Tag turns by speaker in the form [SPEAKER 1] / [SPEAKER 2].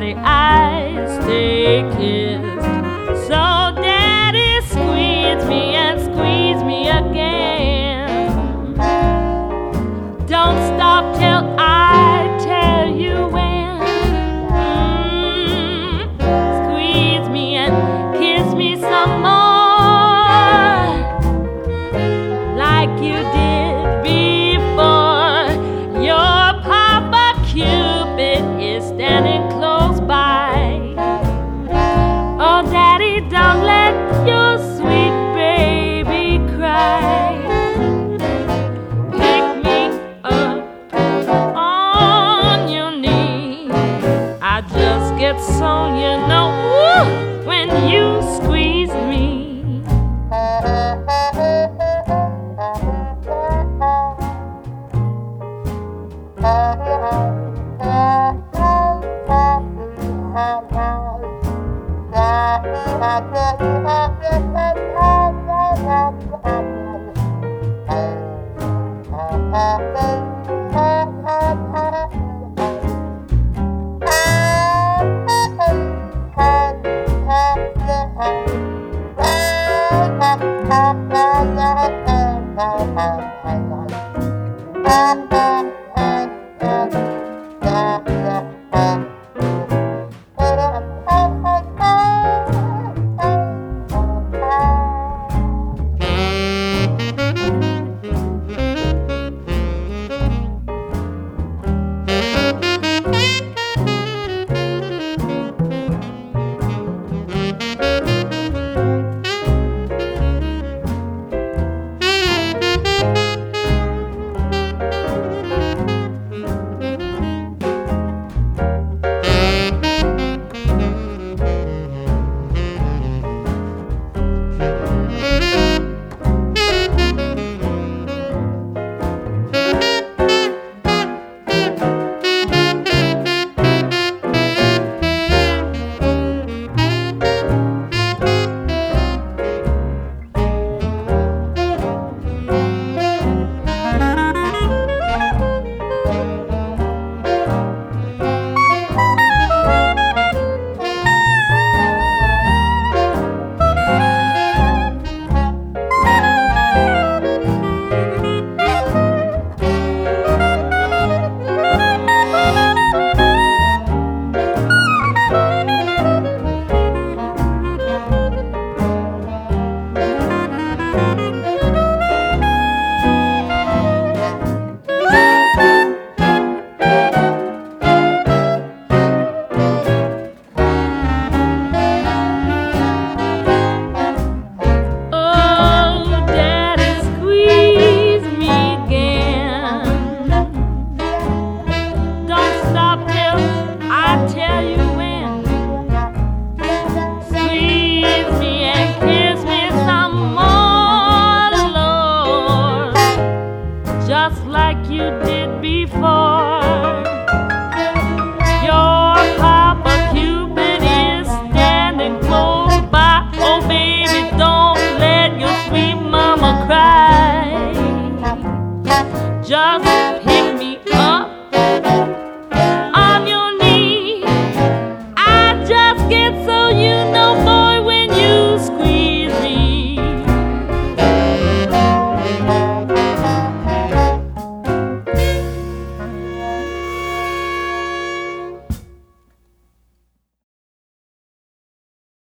[SPEAKER 1] only eyes they kissed. So Daddy, squeeze me and squeeze me again. Don't stop till I tell you when. Squeeze me and kiss me some more, like you did before. Your Papa Cupid is standing close by. Oh, Daddy, don't let your sweet baby cry. Pick me up on your knee. I just get so, you know, when you squeeze me. Just like you did before.